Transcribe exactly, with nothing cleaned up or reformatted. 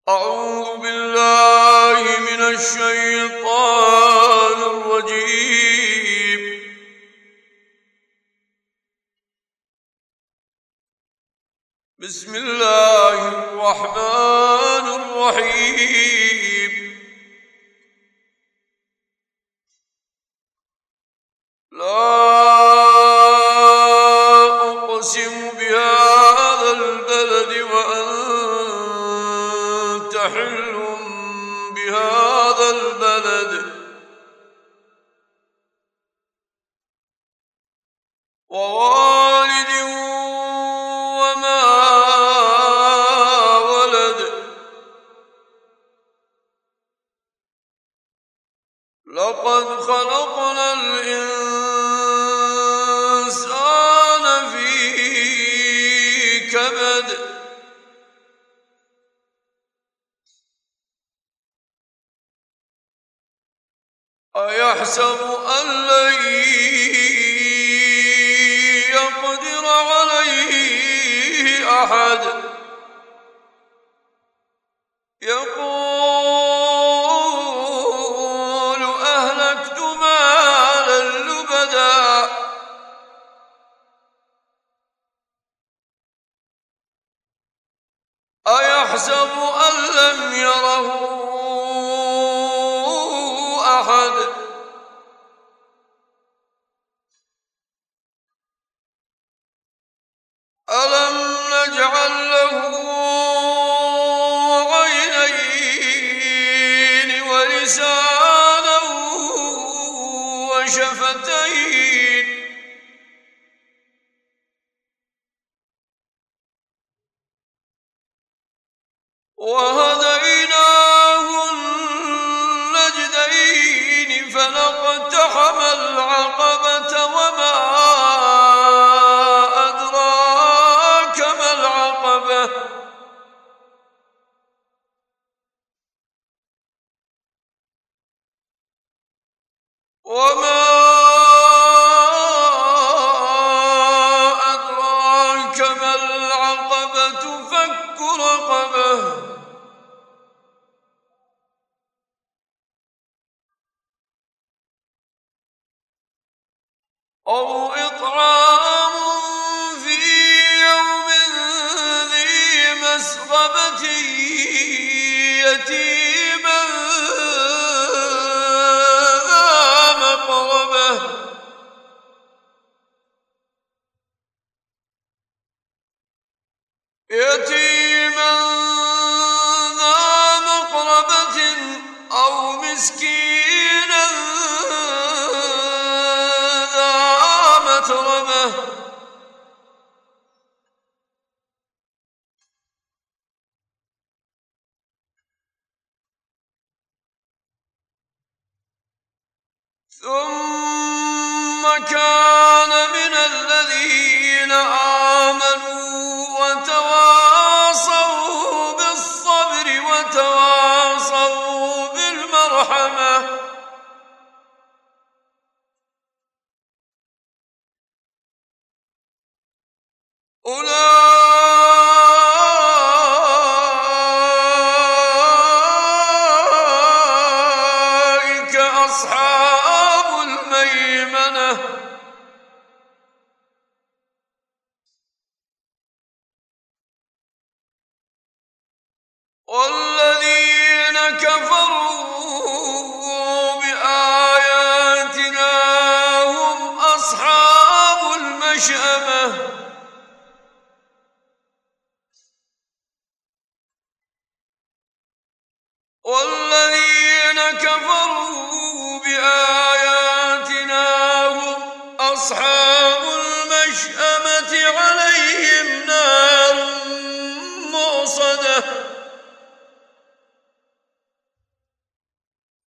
أعوذ بالله من الشيطان الرجيم. بسم الله الرحمن الرحيم. لا أقسم بهذا البلد وأنت حل بهذا البلد ووالد وما ولد. لقد خلقنا الإنسان في كبد. أيحسب أن لن يقدر عليه أحد. يقول أهلكت مالا لبدا. أيحسب أن لم يره أحد. ألم نجعل له عينين ولسانا وشفتين وهديناه النجدين فلاقتحم العقبة وما أدراك ما العقبة. وما أدراك ما العقبة فك رقبة أو إطعام في يوم ذي مسغبة يتيما ذا مقربة يتيما ذا مقربة أو مسكينا ذا متربة ثم كان من الذين آمنوا وتواصوا بالصبر وتواصوا بالمرحمة. أولئك أصحاب الميمنة. والذين كفروا بآياتنا هم أصحاب المشأمة. والذين